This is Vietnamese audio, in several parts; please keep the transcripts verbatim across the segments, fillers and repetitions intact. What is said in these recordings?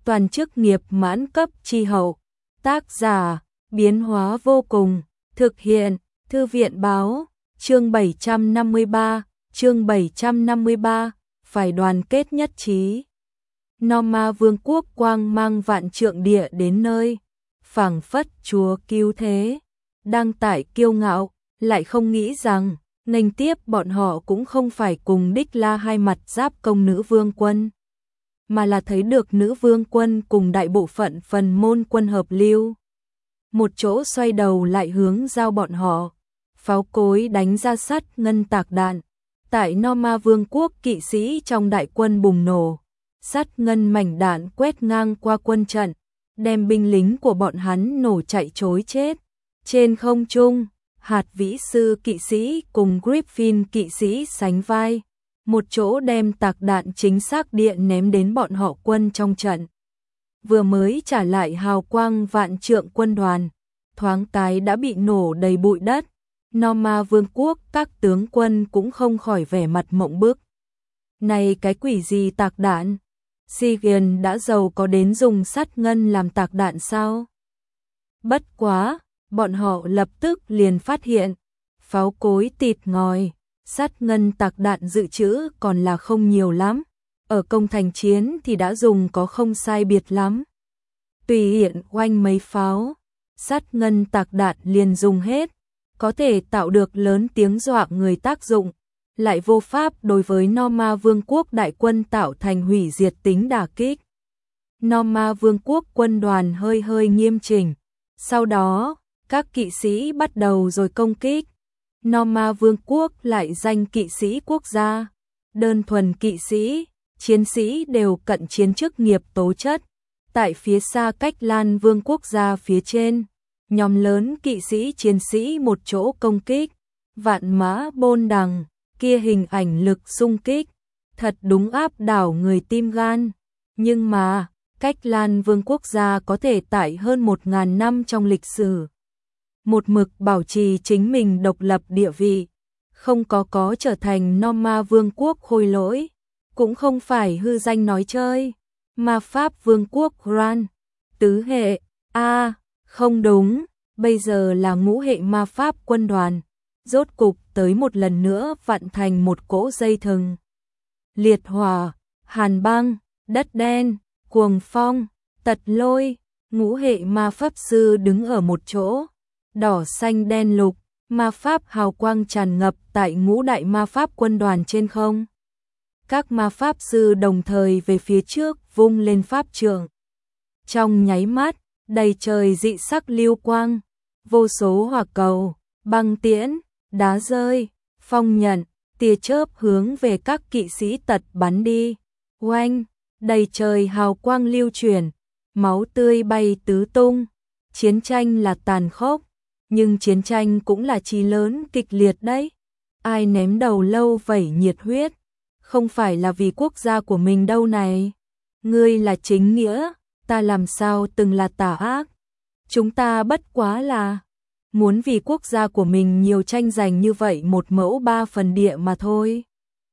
toàn chức nghiệp mãn cấp chi hậu. Tác giả, biến hóa vô cùng, thực hiện, Thư viện báo, chương bảy trăm năm mươi ba, chương bảy trăm năm mươi ba, phải đoàn kết nhất trí. Norma vương quốc quang mang vạn trượng địa đến nơi, phảng phất Chúa cứu thế, đang tại kiêu ngạo, lại không nghĩ rằng, nghênh tiếp bọn họ cũng không phải cùng đích la hai mặt giáp công nữ vương quân, mà là thấy được nữ vương quân cùng đại bộ phận phần môn quân hợp lưu. Một chỗ xoay đầu lại hướng giao bọn họ, pháo cối đánh ra sắt ngân tạc đạn. Tại Norma vương quốc kỵ sĩ trong đại quân bùng nổ, sắt ngân mảnh đạn quét ngang qua quân trận, đem binh lính của bọn hắn nổ chạy trối chết. Trên không trung, hạt vĩ sư kỵ sĩ cùng Griffin kỵ sĩ sánh vai, một chỗ đem tạc đạn chính xác điện ném đến bọn họ quân trong trận. Vừa mới trả lại hào quang vạn trượng quân đoàn, thoáng cái đã bị nổ đầy bụi đất. Norma vương quốc các tướng quân cũng không khỏi vẻ mặt mộng bức. Này cái quỷ gì tạc đạn? Sigen đã giàu có đến dùng sắt ngân làm tạc đạn sao? Bất quá, bọn họ lập tức liền phát hiện, pháo cối tịt ngòi, sắt ngân tạc đạn dự trữ còn là không nhiều lắm. Ở công thành chiến thì đã dùng có không sai biệt lắm. Tùy hiện oanh mấy pháo, sắt ngân tạc đạn liền dùng hết, có thể tạo được lớn tiếng dọa người tác dụng, lại vô pháp đối với Norma vương quốc đại quân tạo thành hủy diệt tính đả kích. Norma vương quốc quân đoàn hơi hơi nghiêm chỉnh, sau đó, các kỵ sĩ bắt đầu rồi công kích. Norma vương quốc lại danh kỵ sĩ quốc gia, đơn thuần kỵ sĩ, chiến sĩ đều cận chiến chức nghiệp tố chất. Tại phía xa cách Lan vương quốc gia phía trên, nhóm lớn kỵ sĩ chiến sĩ một chỗ công kích, vạn mã bôn đằng, kia hình ảnh lực xung kích, thật đúng áp đảo người tim gan. Nhưng mà, cách Lan vương quốc gia có thể tại hơn một ngàn năm trong lịch sử, một mực bảo trì chính mình độc lập địa vị, không có có trở thành Norma vương quốc khôi lỗi, cũng không phải hư danh nói chơi. Ma pháp vương quốc Gran, tứ hệ, a à, không đúng, bây giờ là ngũ hệ ma pháp quân đoàn, rốt cục tới một lần nữa vặn thành một cỗ dây thừng. Liệt hỏa, hàn băng, đất đen, cuồng phong, tật lôi, ngũ hệ ma pháp sư đứng ở một chỗ, đỏ xanh đen lục, ma pháp hào quang tràn ngập tại ngũ đại ma pháp quân đoàn trên không. Các ma pháp sư đồng thời về phía trước vung lên pháp trượng. Trong nháy mắt, đầy trời dị sắc lưu quang, vô số hỏa cầu, băng tiễn, đá rơi, phong nhận, tia chớp hướng về các kỵ sĩ tật bắn đi. Oanh, đầy trời hào quang lưu chuyển, máu tươi bay tứ tung. Chiến tranh là tàn khốc, nhưng chiến tranh cũng là chí lớn kịch liệt đấy. Ai ném đầu lâu vẩy nhiệt huyết, không phải là vì quốc gia của mình đâu này. Ngươi là chính nghĩa, ta làm sao từng là tà ác. Chúng ta bất quá là muốn vì quốc gia của mình nhiều tranh giành như vậy một mẫu ba phần địa mà thôi.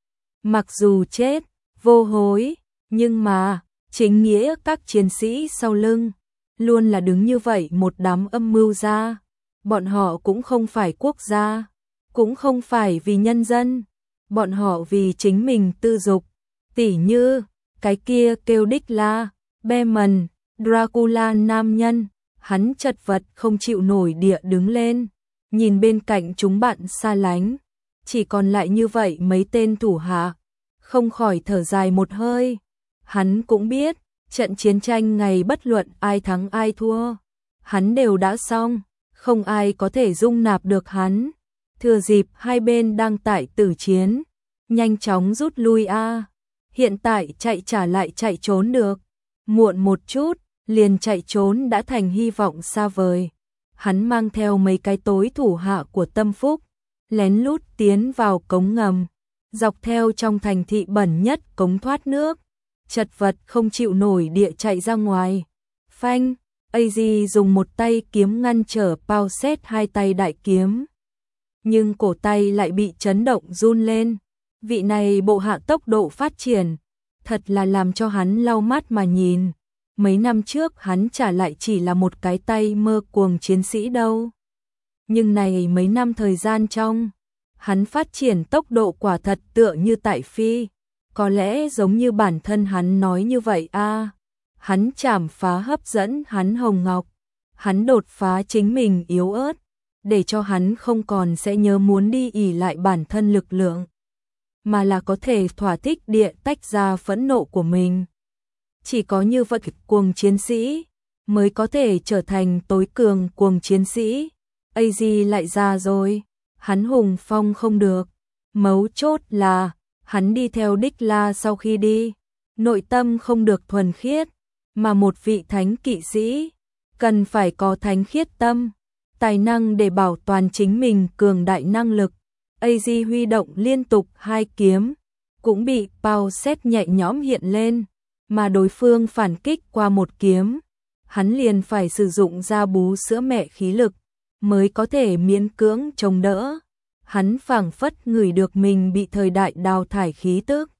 Mặc dù chết, vô hối, nhưng mà, chính nghĩa các chiến sĩ sau lưng, luôn là đứng như vậy một đám âm mưu gia. Bọn họ cũng không phải quốc gia, cũng không phải vì nhân dân, bọn họ vì chính mình tư dục. Tỉ như, cái kia kêu đích la, Beman, Dracula nam nhân, hắn chật vật không chịu nổi địa đứng lên, nhìn bên cạnh chúng bạn xa lánh, chỉ còn lại như vậy mấy tên thủ hạ, không khỏi thở dài một hơi. Hắn cũng biết, trận chiến tranh ngày bất luận ai thắng ai thua, hắn đều đã xong, không ai có thể dung nạp được hắn. Thừa dịp hai bên đang tại tử chiến, nhanh chóng rút lui a. Hiện tại chạy trả lại chạy trốn được, muộn một chút, liền chạy trốn đã thành hy vọng xa vời. Hắn mang theo mấy cái tối thủ hạ của Tâm Phúc, lén lút tiến vào cống ngầm, dọc theo trong thành thị bẩn nhất cống thoát nước, chật vật không chịu nổi địa chạy ra ngoài. Phanh, A.G dùng một tay kiếm ngăn trở Pao Xét hai tay đại kiếm, nhưng cổ tay lại bị chấn động run lên. Vị này bộ hạ tốc độ phát triển, thật là làm cho hắn lau mắt mà nhìn. mấy năm trước hắn trả lại chỉ là một cái tay mơ cuồng chiến sĩ đâu. Nhưng này mấy năm thời gian trong, hắn phát triển tốc độ quả thật tựa như tại phi, có lẽ giống như bản thân hắn nói như vậy a. À, hắn chảm phá hấp dẫn hắn Hồng Ngọc, hắn đột phá chính mình yếu ớt, để cho hắn không còn sẽ nhớ muốn đi ỉ lại bản thân lực lượng, mà là có thể thỏa thích địa tách ra phẫn nộ của mình. Chỉ có như vậy cuồng chiến sĩ mới có thể trở thành tối cường cuồng chiến sĩ. a giê lại ra rồi, hắn hùng phong không được, mấu chốt là hắn đi theo Đích La sau khi đi, nội tâm không được thuần khiết, mà một vị thánh kỵ sĩ cần phải có thánh khiết tâm, tài năng để bảo toàn chính mình cường đại năng lực. a giê huy động liên tục hai kiếm, cũng bị Pao Xét nhẹ nhõm hiện lên, mà đối phương phản kích qua một kiếm, hắn liền phải sử dụng ra bú sữa mẹ khí lực, mới có thể miễn cưỡng chống đỡ. Hắn phảng phất ngửi được mình bị thời đại đào thải khí tức.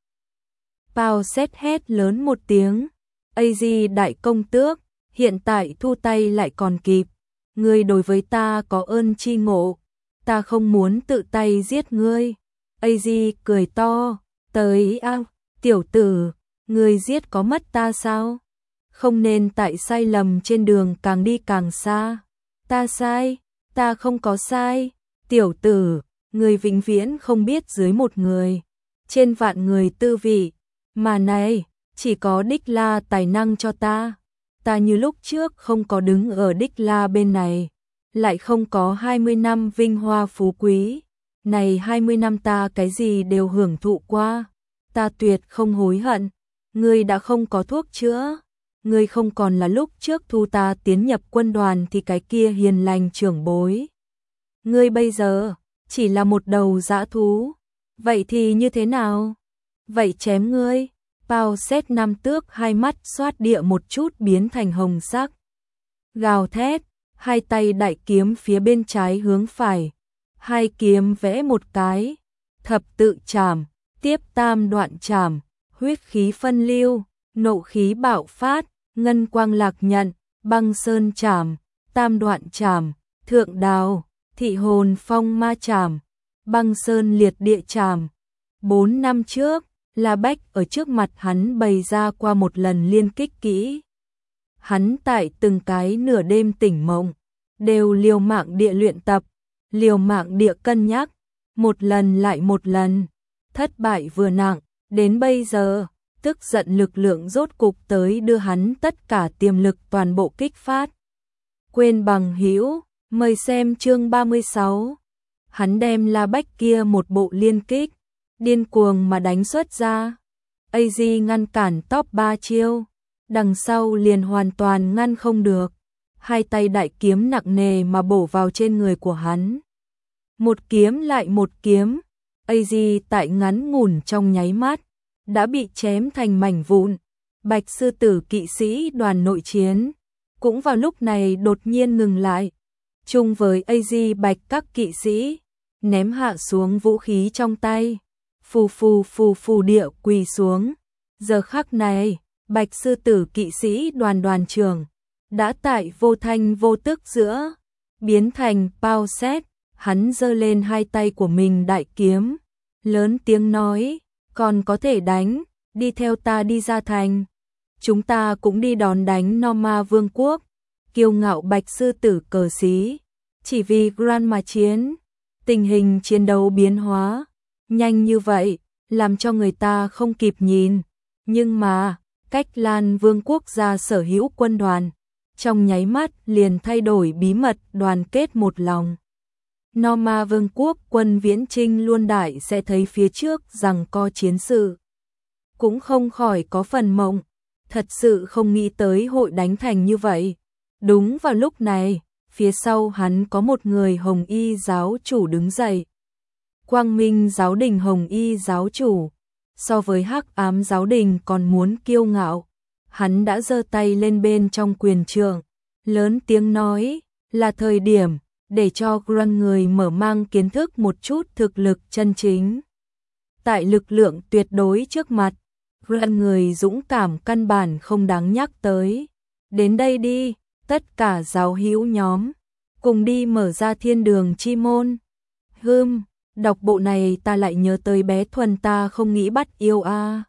Pao Xét hét lớn một tiếng, a giê đại công tước, hiện tại thu tay lại còn kịp, ngươi đối với ta có ơn chi ngộ, ta không muốn tự tay giết ngươi. a giê cười to, tới a, tiểu tử, ngươi giết có mất ta sao? Không nên tại sai lầm trên đường càng đi càng xa. Ta sai, ta không có sai, tiểu tử, ngươi vĩnh viễn không biết dưới một người, trên vạn người tư vị, mà này, chỉ có Đích La tài năng cho ta. Ta như lúc trước không có đứng ở Đích La bên này, lại không có hai mươi năm vinh hoa phú quý, này hai mươi năm ta cái gì đều hưởng thụ qua, ta tuyệt không hối hận. Ngươi đã không có thuốc chữa, ngươi không còn là lúc trước thu ta tiến nhập quân đoàn thì cái kia hiền lành trưởng bối. Ngươi bây giờ chỉ là một đầu dã thú, vậy thì như thế nào? Vậy chém ngươi. Pao Xét Nam Tước hai mắt xoát địa một chút biến thành hồng sắc, gào thét, hai tay đại kiếm phía bên trái hướng phải, hai kiếm vẽ một cái, thập tự chảm, tiếp tam đoạn chảm, huyết khí phân lưu, nộ khí bạo phát, ngân quang lạc nhận, băng sơn chảm, tam đoạn chảm, thượng đào, thị hồn phong ma chảm, băng sơn liệt địa chảm. Bốn năm trước, La Bách ở trước mặt hắn bày ra qua một lần liên kích kỹ. Hắn tại từng cái nửa đêm tỉnh mộng, đều liều mạng địa luyện tập, liều mạng địa cân nhắc, một lần lại một lần, thất bại vừa nặng, đến bây giờ, tức giận lực lượng rốt cục tới đưa hắn tất cả tiềm lực toàn bộ kích phát. Quên bằng hữu, mời xem chương ba mươi sáu. Hắn đem La Bách kia một bộ liên kích, điên cuồng mà đánh xuất ra. a giê ngăn cản top ba chiêu, đằng sau liền hoàn toàn ngăn không được. Hai tay đại kiếm nặng nề mà bổ vào trên người của hắn. Một kiếm lại một kiếm, a giê tại ngắn ngủn trong nháy mắt đã bị chém thành mảnh vụn. Bạch sư tử kỵ sĩ đoàn nội chiến cũng vào lúc này đột nhiên ngừng lại. Chung với a giê bạch các kỵ sĩ ném hạ xuống vũ khí trong tay, phù phù phù phù địa quỳ xuống. Giờ khắc này, bạch sư tử kỵ sĩ đoàn đoàn trưởng đã tại vô thanh vô tức giữa biến thành Pao Xét. Hắn giơ lên hai tay của mình đại kiếm, lớn tiếng nói, còn có thể đánh, đi theo ta đi ra thành. Chúng ta cũng đi đón đánh Norma Vương quốc. Kiêu ngạo bạch sư tử cờ xí, chỉ vì Grand mà chiến. Tình hình chiến đấu biến hóa nhanh như vậy, làm cho người ta không kịp nhìn. Nhưng mà, cách Lan Vương quốc gia sở hữu quân đoàn, trong nháy mắt liền thay đổi bí mật đoàn kết một lòng. Norma Vương quốc quân viễn trinh luôn đại sẽ thấy phía trước rằng co chiến sự. Cũng không khỏi có phần mộng, thật sự không nghĩ tới hội đánh thành như vậy. Đúng vào lúc này, phía sau hắn có một người hồng y giáo chủ đứng dậy. Quang Minh giáo đình hồng y giáo chủ, so với hắc ám giáo đình còn muốn kiêu ngạo. Hắn đã giơ tay lên bên trong quyền trượng, lớn tiếng nói, là thời điểm để cho Grand người mở mang kiến thức một chút thực lực chân chính. Tại lực lượng tuyệt đối trước mặt, Rận người dũng cảm căn bản không đáng nhắc tới. Đến đây đi, tất cả giáo hữu nhóm, cùng đi mở ra thiên đường chi môn. Hừm, đọc bộ này ta lại nhớ tới bé Thuần ta không nghĩ bắt yêu a. À.